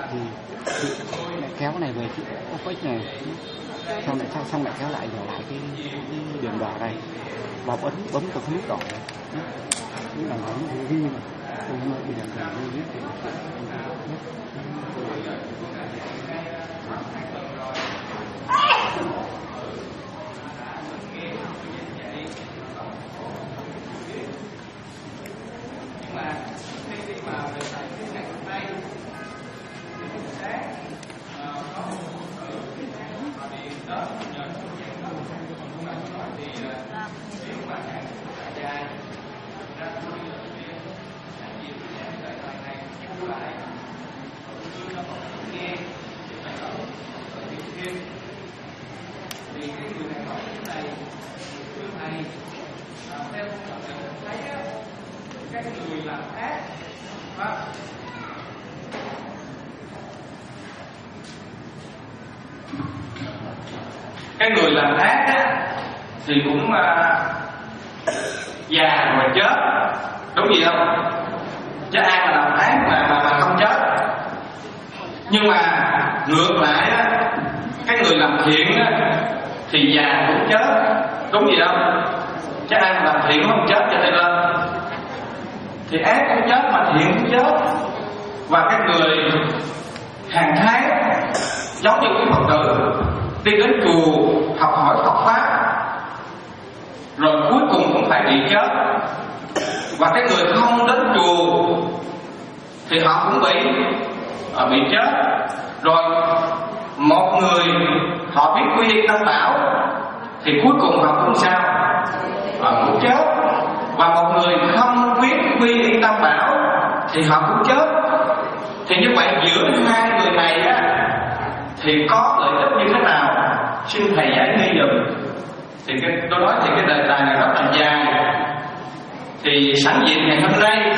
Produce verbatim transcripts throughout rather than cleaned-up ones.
thì chị lại kéo cái này về chị có quách này, xong lại xong lại kéo lại rồi lại cái, cái, cái điểm đỏ này và bấm bấm vào cái nút đỏ này. Những là nó ghi mà không có bị đèn đỏ ghi biết thì cái người làm ác á, thì cũng uh, già rồi chết, đúng gì không? Chứ ai mà làm ác mà, mà, mà không chết. Nhưng mà ngược lại á, cái người làm thiện á, thì già cũng chết, đúng gì không? Chứ ai mà làm thiện không chết cho nên lên. Thì ác cũng chết mà thiện cũng chết. Và cái người hàng tháng giống như cái Phật tử đi đến chùa học hỏi Phật pháp, rồi cuối cùng cũng phải bị chết. Và cái người không đến chùa thì họ cũng bị uh, bị chết. Rồi một người họ biết quy y Tam Bảo thì cuối cùng họ cũng sao? Họ cũng chết. Và một người không biết quy y Tam Bảo thì họ cũng chết. Thì như vậy giữa hai người này á, thì có lợi ích như thế nào? Xin thầy giải nghi dùm. Thì cái, tôi nói thì cái đề tài này rất là dài. Thì sẵn dịp ngày hôm nay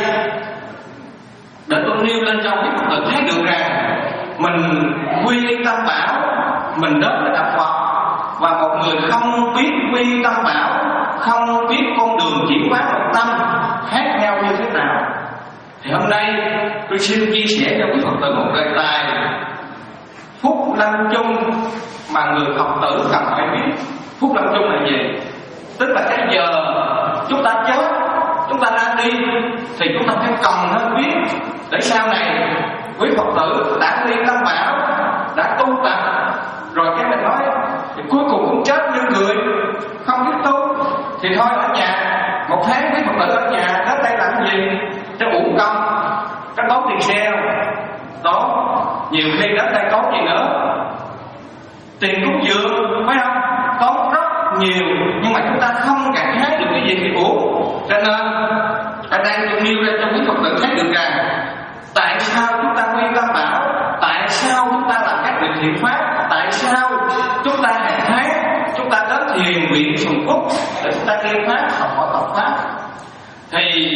để tôi nêu lên cho quý Phật tử thấy được rằng mình quy y Tam Bảo, mình đến với Đạo Phật. Và một người không biết quy y Tam Bảo, không biết con đường chuyển hóa nội tâm khác nhau như thế nào. Thì hôm nay tôi xin chia sẻ cho quý Phật tử một đề tài phúc lâm chung mà người Phật tử cần phải biết. Phúc lâm chung là gì? Tức là cái giờ chúng ta chết, chúng ta ra đi thì chúng ta phải cần nó biết để sau này quý Phật tử đã đi Tam Bảo, đã tu tập rồi cái mình nói thì cuối cùng cũng chết như người không biết tu. Thì thôi ở nhà một tháng quý Phật tử ở nhà đến đây làm gì? Cho uổng công, cái tốn tiền xe đó, nhiều khi đến đây tốn gì nữa, tiền cúng dường phải không? Tốn rất nhiều, nhưng mà chúng ta không cảm thấy được cái gì thì uổng. Cho nên ở đây tôi nêu ra cho quý Phật tử thấy được rằng tại sao chúng ta quy Tam Bảo, tại sao chúng ta làm các việc thiện pháp, tại sao chúng ta hàng tháng chúng ta đến thiền viện Sùng Cúc để chúng ta nghe pháp, học hỏi Phật pháp. Thì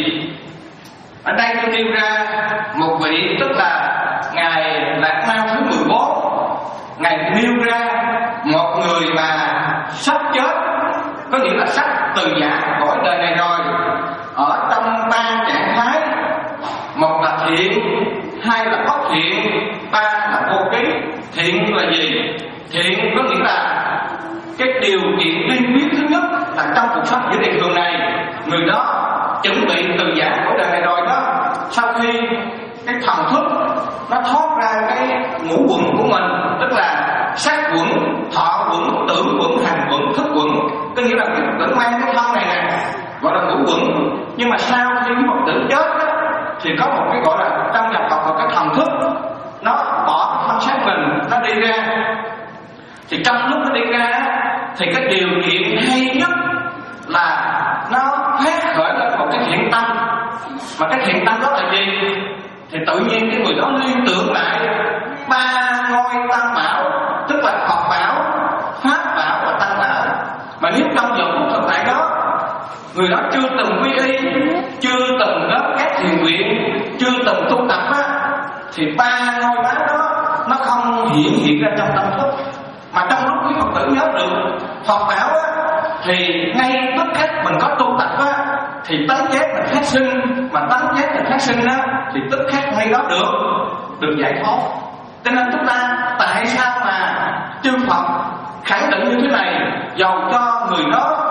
ở đây tôi nêu ra một vị, tức là ngài Đạt Ma thứ mười bốn, ngài nêu ra một người mà sắp chết, có nghĩa là sắp từ giã khỏi đời này rồi, ở trong ba trạng thái: một là thiện, hai là bất thiện, ba là vô ký. Thiện là gì? Thiện có nghĩa là cái điều kiện tiên quyết thứ nhất là trong cuộc sống giữa đời thường này, người đó chuẩn bị từ giã khỏi đời này rồi đó. Sau khi cái thần thức nó thoát ra cái ngũ quẩn của mình, tức là sắc quẩn, thọ quẩn, tưởng quẩn, hành quẩn, thức quẩn, có nghĩa là cái Phật tử mang cái thân này nè gọi là ngũ quẩn. Nhưng mà sau khi cái Phật tử chết đó, thì có một cái gọi là trong nhập Phật một cái thần thức nó bỏ thân xác mình, nó đi ra. Thì trong lúc nó đi ra thì cái điều kiện hay nhất là nó phát khởi lên một cái thiện tâm. Mà cái thiện tâm đó là gì? Thì tự nhiên cái người đó liên tưởng lại ba ngôi Tam Bảo, tức là Phật Bảo, Pháp Bảo và Tăng Bảo. Mà nếu trong giờ phút thực tại đó người đó chưa từng quy y, chưa từng đến các thiền viện, chưa từng tu tập á, thì ba ngôi Bảo đó nó không hiện hiện ra trong tâm thức. Mà trong lúc quý Phật tử nhớ được Phật Bảo á, thì ngay tức khắc mình có tu tập á, thì tánh giác mình phát sinh. Mà tánh giác mình phát sinh á, thì tức khắc ngay đó được được giải thoát. Cho nên chúng ta tại sao mà chư Phật khẳng định như thế này, dầu cho người đó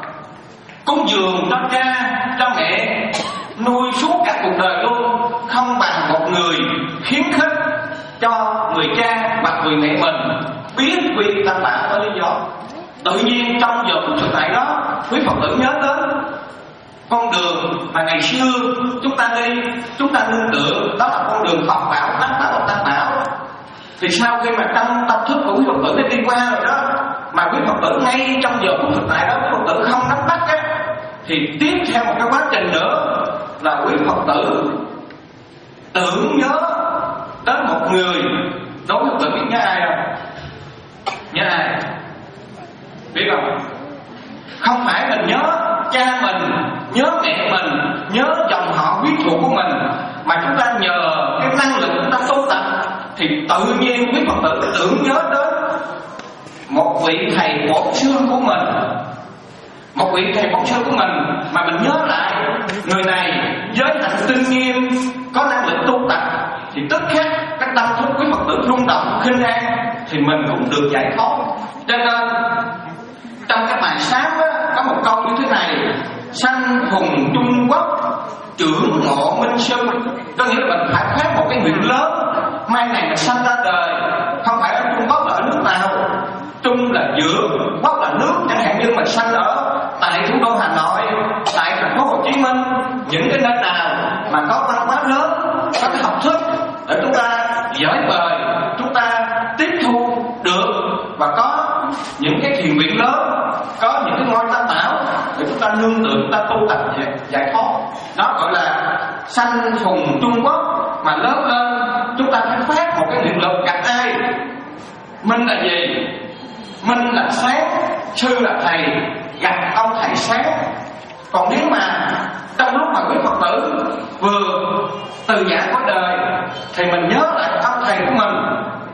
cúng dường cho cha, cho mẹ, nuôi suốt cả cuộc đời luôn, không bằng một người khuyến khích cho người cha hoặc người mẹ mình biết quy tam bảo có lý do. Tự nhiên trong giờ phút thực tại đó, quý Phật tử nhớ đến con đường mà ngày xưa chúng ta đi, chúng ta nương tựa, đó là con đường Phật bảo, Thánh bảo, Tam bảo. Thì sau khi mà trong tâm thức của quý Phật tử đã đi qua rồi đó, mà quý Phật tử ngay trong giờ phút thực tại đó quý Phật tử không nắm bắt á, thì tiếp theo một cái quá trình nữa là quý Phật tử tưởng nhớ đến một người. Đối với Phật tử biết nhớ ai không? Nhớ ai? Biết không? Không phải mình nhớ cha mình, nhớ mẹ mình, nhớ dòng họ huyết thuộc của mình, mà chúng ta nhờ cái năng lực chúng ta tu tập thì tự nhiên quý Phật tử tưởng nhớ đến một vị thầy bổn sư của mình, một vị thầy bổn sư của mình mà mình nhớ lại người này giới hạnh tinh nghiêm, có năng lực tu tập, thì tức khắc cái tâm thức quý Phật tử rung động khinh an, thì mình cũng được giải thoát. Cho nên trong cái bài sám có một câu như thế này: sanh phùng Trung Quốc, trưởng ngộ minh sư. Có nghĩa là mình phải phát một cái nguyện lớn, mai này mình sanh ra đời không phải ở Trung Quốc là ở nước nào, Trung là giữa, Quốc là nước. Chẳng hạn như mình sanh ở tại thủ đô Hà Nội, tại thành phố Hồ Chí Minh, những cái nơi nào mà có văn hóa lớn, có cái học thức để chúng ta giỏi bời, chúng ta tiếp thu được, và có những cái thiền viện lớn, có những cái ngôi tam bảo để chúng ta nương tựa, chúng ta tu tập giải thoát. Đó gọi là sanh phùng Trung Quốc. Mà lớn lên chúng ta phải phát một cái niệm lực gặp ai. Minh là gì? Minh là sáng, sư là thầy, gặp ông thầy sáng. Còn nếu mà trong lúc mà quý Phật tử vừa từ giã qua đời thì mình nhớ lại ông thầy của mình,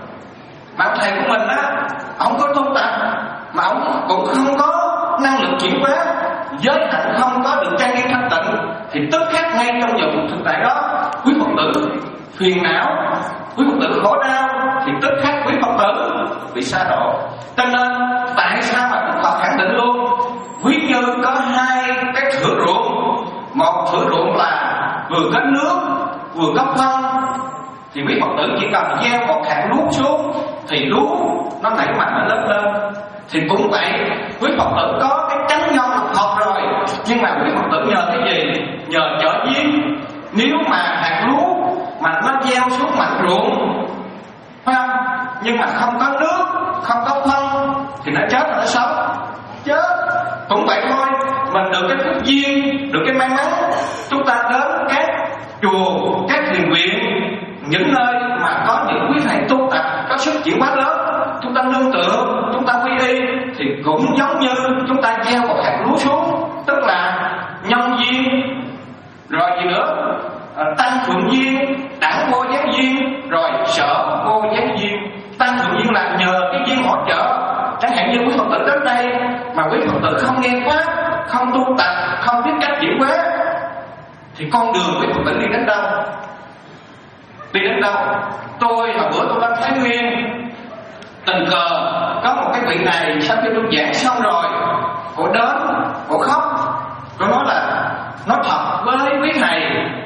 mà ông thầy của mình á, ông có tu tập mà ông cũng không có năng lực chuyển hóa, giới hạnh không có được trang nghiêm thanh tịnh, thì tức khắc ngay trong giờ phút thực tại đó quý Phật tử phiền não, quý Phật tử khổ đau, thì tức khắc quý Phật tử bị sa đọa. Cho nên tại sao mà Đức Phật khẳng định luôn, quý như có hai cái thửa ruộng, một thửa ruộng là vừa có nước vừa có phân, thì quý Phật tử chỉ cần gieo một hạt lúa xuống thì lúa nó nảy mầm nó lớn lên. Thì cũng vậy, quý Phật tử có cái chánh nhân học học rồi, nhưng mà quý Phật tử nhờ cái gì? Nhờ trợ duyên. Nếu mà hạt lúa mà nó gieo xuống mặt ruộng, phải không? Nhưng mà không có nước, không có phân thì nó chết rồi nó sống, chết. Cũng vậy thôi, mình được cái phước duyên, được cái may mắn, chúng ta đến các chùa, các thiền viện, những nơi mà có những quý thầy tu tập có sức chuyển hóa lớn, chúng ta nương tựa, chúng ta quy y, thì cũng giống như chúng ta gieo một hạt lúa xuống, tức là nhân duyên. Rồi gì nữa? À, tăng thượng duyên, đẳng vô gián duyên, rồi sở vô gián duyên. Tăng thượng duyên là nhờ cái duyên hỗ trợ. Chẳng hạn như quý Phật tử đến đây mà quý Phật tử không nghe pháp, không tu tập, không biết cách chuyển hóa, thì con đường quý Phật tử đi đến đâu? Đi đến đâu? Tôi hồi bữa tôi đến Thái Nguyên, tình cờ có một cái vị này sau khi tôi giảng xong rồi, cô đến, cô khóc, cô nói là nói thật với quý thầy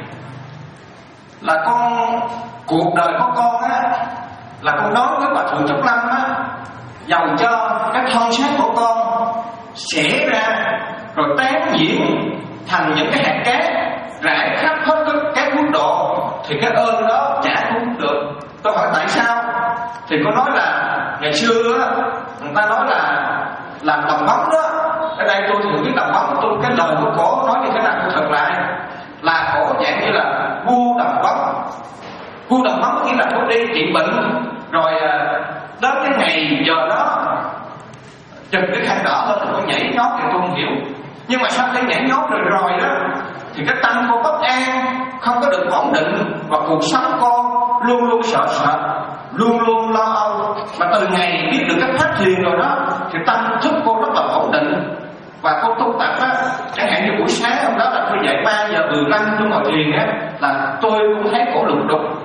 là con, cuộc đời của con á, là con nói với bà Thượng Trúc Lâm á, dầu cho cái thân xác của con xẻ ra rồi tán diễn thành những cái hạt cát rải khắp hết các quốc độ, thì cái ơn đó chả cũng được. Tôi hỏi tại sao? Thì cô nói là ngày xưa á, người ta nói là làm đồng bóng đó. Ở đây tôi thường biết đồng bóng, tôi cái lời của cổ nói như thế nào tôi thật lại là cổ dạng như là vua đồng bóng. Vua đồng bóng nghĩa là cô đi trị bệnh, rồi đến cái ngày giờ đó chừng cái khăn đỏ lên rồi cô nhảy nhót, thì tôi không hiểu. Nhưng mà sau khi nhảy nhót rồi rồi đó, thì cái tâm cô bất an, không có được ổn định, và cuộc sống cô luôn luôn sợ sợ, luôn luôn lo âu. Mà từ ngày biết được cái pháp thiền rồi đó, thì tâm thức cô rất là ổn định. Và cô tu tập á, chẳng hạn như buổi sáng hôm đó là tôi dậy ba giờ mười lăm tôi ngồi thiền á, là tôi cũng thấy cổ lục đục,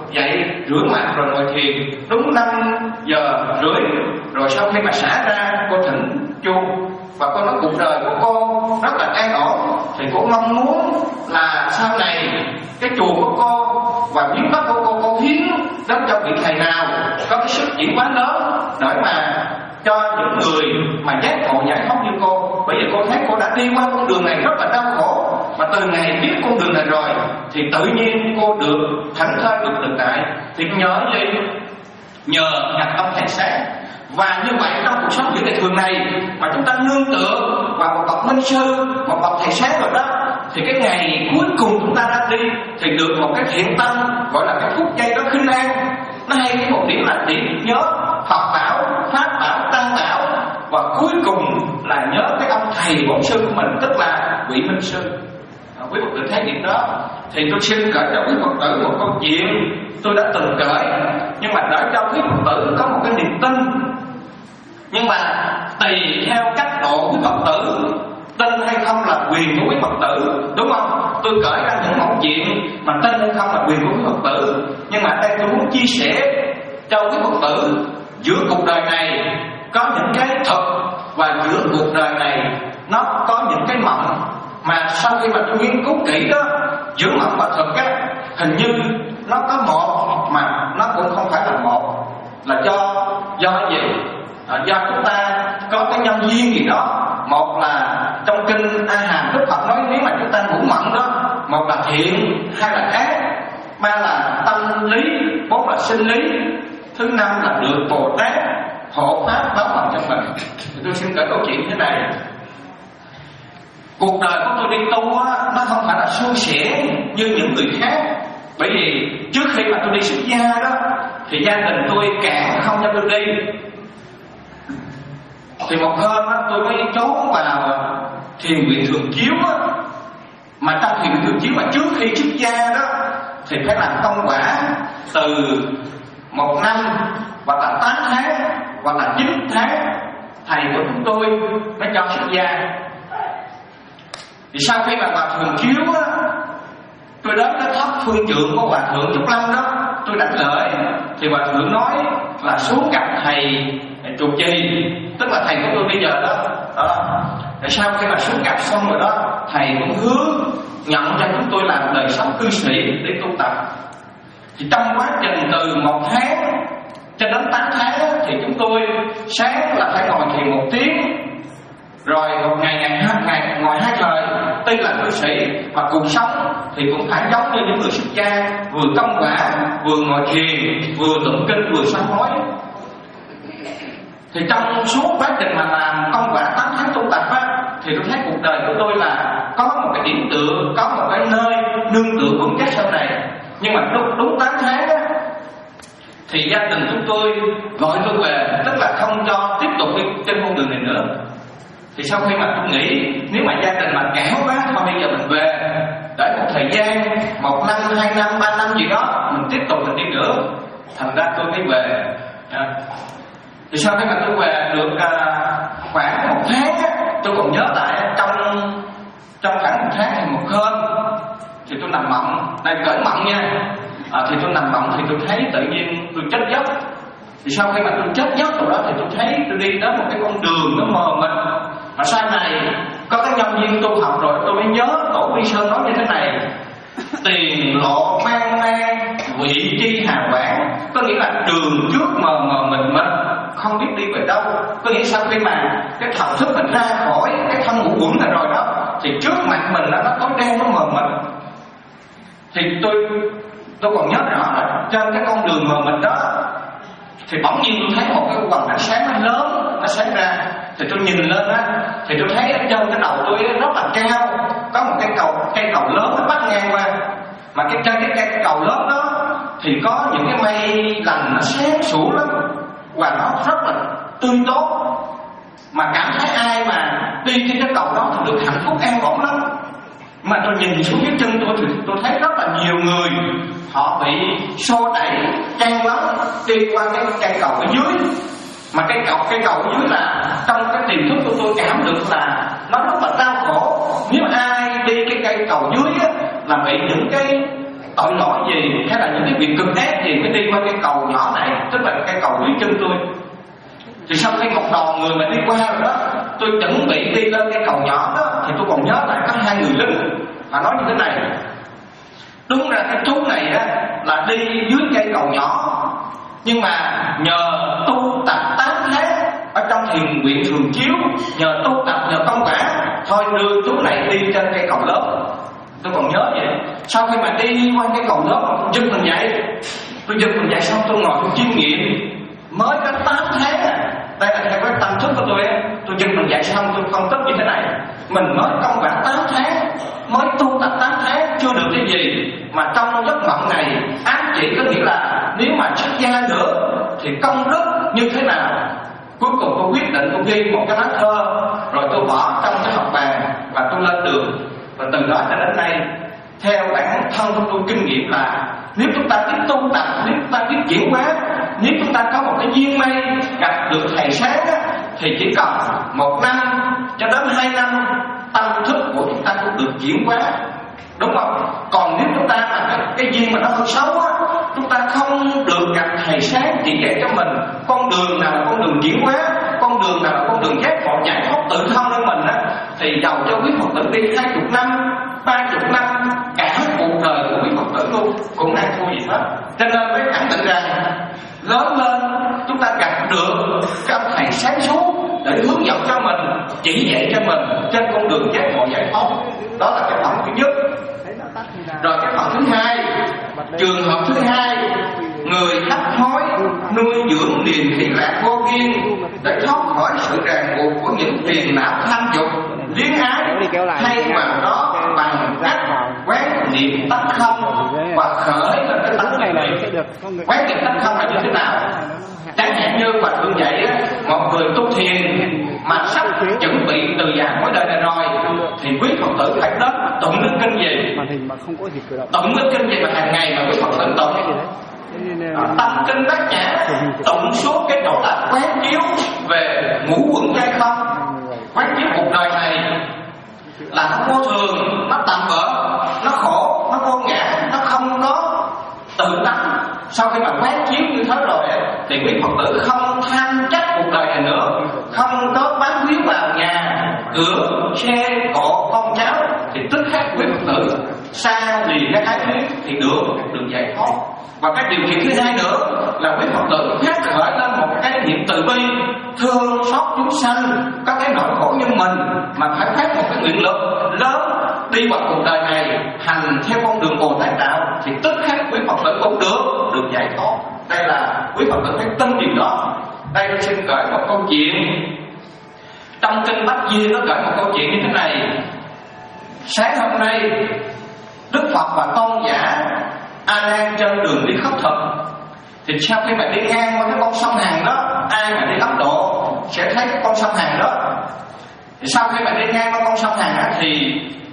dậy rửa mặt rồi ngồi thiền đúng năm giờ rưỡi. Rồi sau khi mà xả ra, cô thỉnh chuông và cô nói cuộc đời của cô rất là an ổn, thì cô mong muốn là sau này cái chùa của cô và miếng đất của cô cô hiến đến cho vị thầy nào có cái sức chuyển hóa lớn để mà cho những người mà giác ngộ giải thoát như cô. Bởi vì cô thấy cô đã đi qua con đường này rất là đau khổ, mà từ ngày biết con đường này rồi thì tự nhiên cô được thảnh thơi, được thực tại. Thì nhớ gì? Nhờ nhập tâm thầy sáng. Và như vậy trong cuộc sống những ngày thường này mà chúng ta nương tựa vào một bậc minh sư, một bậc thầy sáng rồi đó, thì cái ngày cuối cùng chúng ta đã đi thì được một cái thiện tâm gọi là cái phút giây đó khinh an. Nó hay cái một điểm là điểm nhớ Phật bảo, Pháp bảo, Tăng bảo, và cuối cùng là nhớ cái ông thầy bổn sư của mình, tức là vị minh sư. À, quý Phật tử thấy điểm đó thì tôi xin kể cho quý Phật tử một câu chuyện tôi đã từng kể, nhưng mà để cho quý Phật tử có một cái niềm tin. Nhưng mà tùy theo cách độ quý Phật tử tin hay không là quyền của quý Phật tử, đúng không? Tôi kể ra những mẫu chuyện mà tin hay không là quyền của quý Phật tử. Nhưng mà đây tôi muốn chia sẻ cho quý Phật tử, giữa cuộc đời này có những cái thật, và giữa cuộc đời này nó có những cái mộng. Mà sau khi mà tôi nghiên cứu kỹ đó, giữa mộng và thật á, hình như nó có một mà nó cũng không phải là một. Là do do gì? À, do chúng ta có cái nhân duyên gì đó. Một là trong kinh A Hàm Đức Phật nói nếu mà chúng ta ngủ mộng đó, một là thiện, hai là ác, ba là tâm lý, bốn là sinh lý, thứ năm là được Bồ Tát hộ pháp báo bằng cho mình. Thì tôi xin kể câu chuyện thế này. Cuộc đời của tôi đi tu á, nó không phải là suôn sẻ như những người khác. Bởi vì trước khi mà tôi đi xuất gia đó, thì gia đình tôi cản không cho tôi đi. Thì một hôm á, tôi mới trốn vào thiền viện Thường Chiếu á. Mà trong thiền viện Thường Chiếu mà trước khi xuất gia đó thì phải làm công quả từ một năm, hoặc là tám tháng, hoặc là chín tháng, thầy của chúng tôi mới cho xuất gia. Thì sau khi mà vào Thường Chiếu á, tôi đến cái tháp phương trượng của Hòa Thượng Trúc Lâm đó, tôi đặt lễ. Thì Hòa Thượng nói là xuống gặp thầy trụ trì, tức là thầy của tôi bây giờ đó, đó. Rồi sau khi mà xuống gặp xong rồi đó, thầy cũng hứa nhận cho chúng tôi làm đời sống cư sĩ để tu tập. Thì trong quá trình từ một tháng cho đến tám tháng đó, thì chúng tôi sáng là phải ngồi thiền một tiếng, rồi một ngày ngày hai ngày ngồi hai thời. Tuy là cư sĩ mà cuộc sống thì cũng phải giống như những người xuất gia, vừa công quả, vừa ngồi thiền, vừa tụng kinh, vừa sám hối. Thì trong suốt quá trình mà làm công quả tám tháng tu tập á, thì tôi thấy cuộc đời của tôi là có một cái điểm tựa, có một cái nơi nương tựa vững chắc sau này. Nhưng mà đúng, đúng tám tháng á, thì gia đình chúng tôi gọi tôi về, tức là không cho tiếp tục đi trên con đường này nữa. Thì sau khi mà tôi nghĩ nếu mà gia đình mà cản quá, thôi bây giờ mình về để một thời gian, một năm, hai năm, ba năm gì đó mình tiếp tục mình đi nữa. Thành ra tôi mới về. à. Thì sau khi mà tôi về được à, khoảng một tháng á, tôi còn nhớ lại trong trong khoảng một tháng thì một hôm thì tôi nằm mộng, này cởi mộng nha. À, thì tôi nằm mộng thì tôi thấy tự nhiên tôi chết giấc. Thì sau khi mà tôi chết giấc rồi đó thì tôi thấy tôi đi đến một cái con đường nó mờ mịt. Mà sau này có cái nhân viên tu học rồi tôi mới nhớ Tổ Quy Sơn nói như thế này: tiền lộ mang mang, vị chi hào quảng. Có nghĩa là đường trước mờ mờ mịt mịt, không biết đi về đâu. Có nghĩa sau khi mà cái thần thức mình ra khỏi cái thân ngũ uẩn này rồi đó, thì trước mặt mình nó tối đen, nó mờ mịt. Thì tôi tôi còn nhớ rõ là trên cái con đường mờ mịt đó, thì bỗng nhiên tôi thấy một cái quầng ánh sáng nó lớn, nó sáng ra. Thì tôi nhìn lên á, thì tôi thấy ở trên cái đầu tôi rất là cao, có một cây cầu cây cầu lớn nó bắt ngang qua. Mà cái trên cái cây cầu lớn đó thì có những cái mây lành nó sáng sủa lắm, và nó rất là tươi tốt. Mà cảm thấy ai mà đi trên cái cầu đó thì được hạnh phúc an ổn lắm. Mà tôi nhìn xuống dưới chân tôi thì tôi thấy rất là nhiều người họ bị xô đẩy chen lấn đi qua cái cây cầu ở dưới. Mà cây cầu cây cầu ở dưới là trong cái tiềm thức của tôi cảm được là nó rất là đau khổ. Nếu ai đi cái cây cầu dưới á, là bị những cái tội lỗi gì hay là những cái việc cực ác gì mới đi qua cái cầu nhỏ này, tức là cái cầu dưới chân tôi. Thì sau khi một đoàn người mà đi qua rồi đó, tôi chuẩn bị đi lên cái cầu nhỏ đó, thì tôi còn nhớ lại có hai người lính họ nói như thế này: đúng ra cái chú này á là đi dưới cây cầu nhỏ, nhưng mà nhờ tu tập tám tháng ở trong thiền viện Thường Chiếu, nhờ tu tập, nhờ công quả, thôi đưa chú này đi trên cây cầu lớn. Tôi còn nhớ vậy. Sau khi mà đi qua cái cầu lớn, tôi giật mình dậy, tôi giật mình dậy xong tôi ngồi tôi chiêm nghiệm mới có tám tháng à. Đây là theo cái tâm thức của tôi á. Tôi giật mình dậy xong tôi phân tích như thế này: mình mới công quả tám tháng, mới tu tập tám tháng, chưa được cái gì, mà trong giấc mộng này ám chỉ có nghĩa là nếu mà xuất gia nữa thì công đức như thế nào. Cuối cùng tôi quyết định tôi ghi một cái lá thơ, rồi tôi bỏ trong cái học bàn và tôi lên đường. Và từ đó cho đến nay, theo bản thân của tôi kinh nghiệm là nếu chúng ta biết tu tập, nếu chúng ta biết chuyển hóa, nếu chúng ta có một cái duyên may gặp được thầy sáng á, thì chỉ cần một năm cho đến hai năm tâm thức của chúng ta cũng được chuyển hóa, đúng không? Còn nếu chúng ta mà cái, cái duyên mà nó hơi xấu á, chúng ta không được gặp thầy sáng chỉ dạy cho mình con đường nào là con đường chuyển hóa, con đường nào là con đường giác ngộ giải thoát tự thân của mình á, thì giàu cho quý Phật tử đi hai chục năm, ba chục năm, cả cuộc đời của quý Phật tử luôn cũng đang thua gì hết. Cho nên mới khẳng định rằng lớn lên chúng ta gặp được các thầy sáng suốt để hướng dẫn cho mình, chỉ dạy cho mình trên con đường giác ngộ giải thoát. Đó là cái phần thứ nhất. Rồi cái phần thứ hai, trường hợp thứ hai, người hấp hối nuôi dưỡng niềm hỷ lạc vô biên để thoát khỏi sự ràng buộc của những phiền não tham dục, luyến ái, thay vào đó bằng cách quán niệm tánh không và khởi lên cái tánh niệm. Quán niệm tánh không là như thế nào? Chẳng hạn như Hòa Thượng dạy một người tu thiền mà sắp chuẩn bị từ già cuối đời này rồi, thì quý Phật tử phải đến tụng linh kinh gì? Tụng linh kinh gì mà hàng ngày mà quý Phật tử tụng? Tâm kinh Bát Nhã, tụng suốt cái chỗ là quán chiếu về ngũ quẩn hay không, quán chiếu cuộc đời này là nó vô thường, nó tạm bỡ, nó khổ, nó vô ngã, nó không có tự tánh. Sau khi mà quán chiếu như thế rồi thì quý Phật tử không tham chấp cuộc đời này nữa, không có bám víu vào nhà, cửa, xe, cộ, con cháu, thì tức khắc quý Phật tử xa lìa cái ái thuyết thì được được giải thoát. Và cái điều kiện thứ hai nữa là quý Phật tử phát khởi lên một cái niệm từ bi, thương xót chúng sanh có cái nỗi khổ như mình, mà phải phát một cái nguyện lực lớn đi vào cuộc đời này hành theo con đường Bồ Tát đạo, thì tức khắc quý Phật tử cũng được được giải thoát. Đây là quý Phật tử phải tin điều đó. Đây tôi xin kể một câu chuyện trong kinh Bách Di, nó kể một câu chuyện như thế này. Sáng hôm nay Đức Phật và tôn giả A Nan trên đường đi khất thực, thì sau khi mà đi ngang qua cái con sông Hằng đó, ai mà đi Ấn Độ sẽ thấy cái con sông Hằng đó. Thì sau khi mà đi ngang qua con sông Hằng đó, thì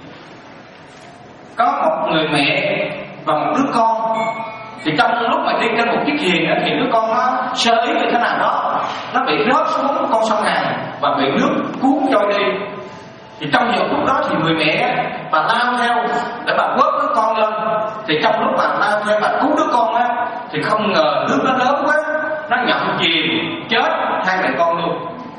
có một người mẹ và một đứa con. Thì trong lúc mà đi trên một chiếc thuyền đó, thì đứa con nó sơ ý như thế nào đó, nó bị rớt xuống con sông Hằng và bị nước cuốn trôi đi. Thì trong giờ phút đó thì người mẹ bà lao theo để bà vớt đứa con lên. Thì trong lúc bà lao theo bà cứu đứa con á, thì không ngờ nước nó lớn quá, nó nhậm chìm chết hai mẹ con luôn.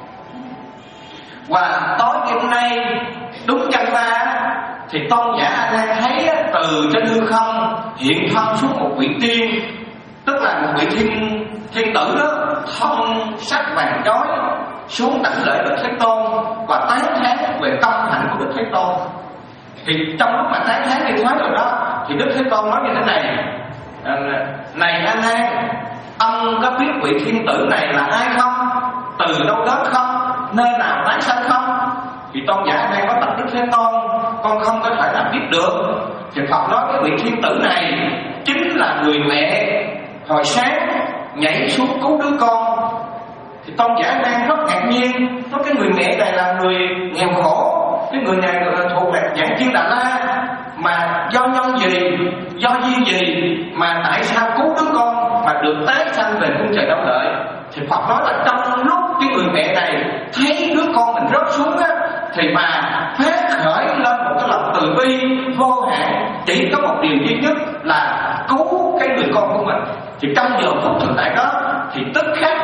Và tối ngày hôm nay đúng canh ba thì tôn giả A Nan thấy từ trên hư không hiện thân xuống một vị tiên, tức là một vị thiên thiên tử đó, thông sắc vàng chói xuống đảnh lễ Đức Thế Tôn và tán thán về tâm hạnh của Đức Thế Tôn. Thì trong lúc mà tán thán đi thoái rồi đó, thì Đức Thế Tôn nói như thế này: này A Nan, ông có biết vị thiên tử này là ai không? Từ đâu đến không? Nơi nào tái sanh không? Thì tôn giả A Nan có tập Đức Thế Tôn, con không có thể nào biết được. Thì Phật nói cái vị thiên tử này chính là người mẹ hồi sáng nhảy xuống cứu đứa con. Thì tôn giả A Nan rất ngạc nhiên, nói cái người mẹ này là người nghèo khổ, cái người này là thuộc về dạng Chiên Đà La, mà do nhân gì, do duyên gì mà tại sao cứu đứa con mà được tái sanh về cung trời Đau Lợi. Thì Phật nói là trong lúc cái người mẹ này thấy đứa con mình rớt xuống á, thì mà phát khởi lên một cái lòng từ bi vô hạn, chỉ có một điều duy nhất là cứu cái người con của mình. Thì trong giờ phút thực tại đó thì tức khắc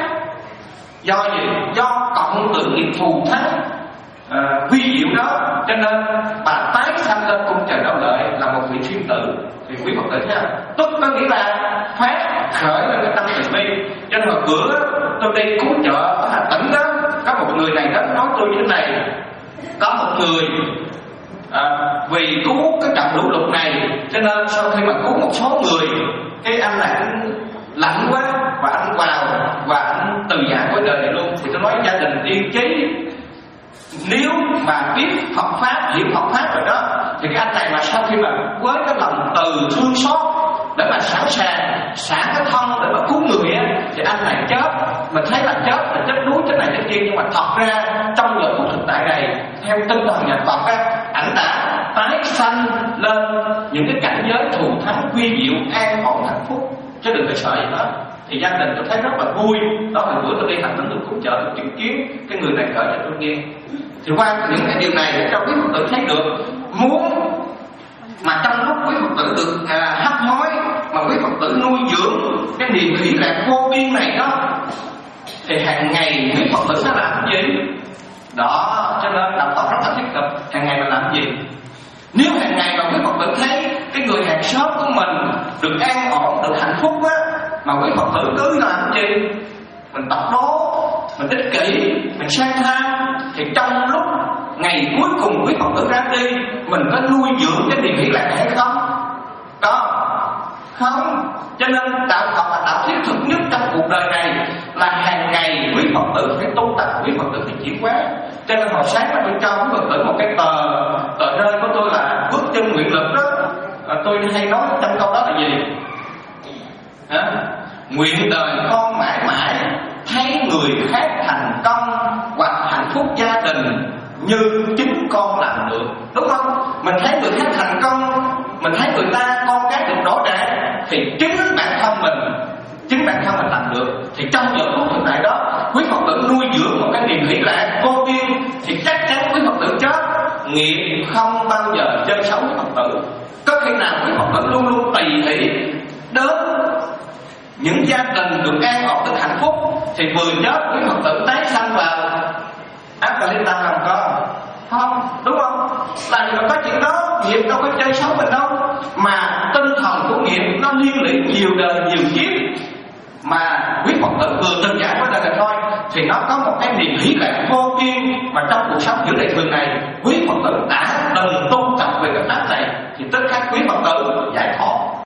do gì? Do cộng tự nghiệp thù thắng à, huy diệu đó, cho nên bà tái sanh lên cung trời Đạo Lợi là một vị thiên tử. Thì quý Phật tử thấy không? Tức có nghĩa là phát khởi lên cái tâm từ bi. Cho nên hồi bữa tôi đi cứu trợ ở Hà Tĩnh đó, có một người này đó nói tôi như thế này: có một người à, vì cứu cái trận lũ lụt này, cho nên sau khi mà cứu một số người, cái anh này anh lạnh quá và anh vào và anh từ giã cuối đời này luôn. Thì tôi nói gia đình yên chí, nếu mà biết Phật pháp, hiểu Phật pháp rồi đó, thì cái anh này mà sau khi mà với cái lòng từ thương xót để mà sẵn sàng xả cái thân để mà cứu người á, thì anh này chết. Mình thấy là chết là chết đuối, chết này chết kia, nhưng mà thật ra trong giờ phút thực tại này, theo tinh thần nhà Phật á, ảnh đã tái sanh lên những cái cảnh giới thù thắng quy diệu, an ổn hạnh phúc, chứ đừng có sợ gì hết. Thì gia đình tôi thấy rất là vui. Đó là bữa tôi đi hành đến tôi cứu trợ, tôi chứng kiến cái người này kể cho tôi nghe. Thì qua những cái điều này để cho quý Phật tử thấy được, muốn mà trong lúc quý Phật tử được à, hấp hối, mà quý Phật tử nuôi dưỡng cái niềm hỷ lạc vô biên này đó, thì hàng ngày quý Phật tử sẽ làm gì? Đó, cho nên đạo Phật rất là thiết thực. Hàng ngày mình làm gì? Nếu hàng ngày mà quý Phật tử thấy cái người hàng xóm của mình được an ổn, được hạnh phúc á, mà quý Phật tử cứ làm gì? Mình tập đố, mình ích kỷ, mình sang tham, thì trong lúc ngày cuối cùng quý Phật tử ra đi, mình có nuôi dưỡng cái niềm hỷ lạc hay không? Đó, không. Cho nên đạo Phật là đạo thiết thực nhất trong cuộc đời này, là hàng ngày quý Phật tử phải tu tập, quý Phật tử phải chuyển hóa. Cho nên hồi sáng là tôi cho quý Phật tử một cái tờ tờ rơi của tôi là bước chân nguyện lực đó. À, tôi hay nói trong câu đó là gì? À, nguyện đời con mãi mãi thấy người khác thành công hoặc hạnh phúc gia đình như chính con làm được. Đúng không? Mình thấy người khác thành công, mình thấy người ta con cái được đổ ràng, thì chính bản thân mình chính bản thân mình làm được. Thì trong giờ phút thực tại đó, quý Phật tử nuôi dưỡng một cái niềm hỷ lạc vô biên, thì chắc chắn quý Phật tử chết nghiệp không bao giờ chơi xấu với Phật tử. Có khi nào quý Phật tử luôn luôn tùy hỷ đến những gia đình được an ổn, được hạnh phúc, thì vừa chết quý Phật tử tái sanh vào Afghanistan làm có không? Đúng không? Làm gì mà có chuyện đó, nghiệp đâu có chơi xấu mình đâu, mà tinh thần của nghiệp nó liên lụy nhiều đời nhiều kiếp. Mà quý Phật tử vừa từng giải qua đời này thôi, thì nó có một cái niềm hỷ lạc vô biên. Mà trong cuộc sống giữa đời thường này, quý Phật tử đã từng tu tập về cái pháp này, thì tất cả quý Phật tử giải thoát.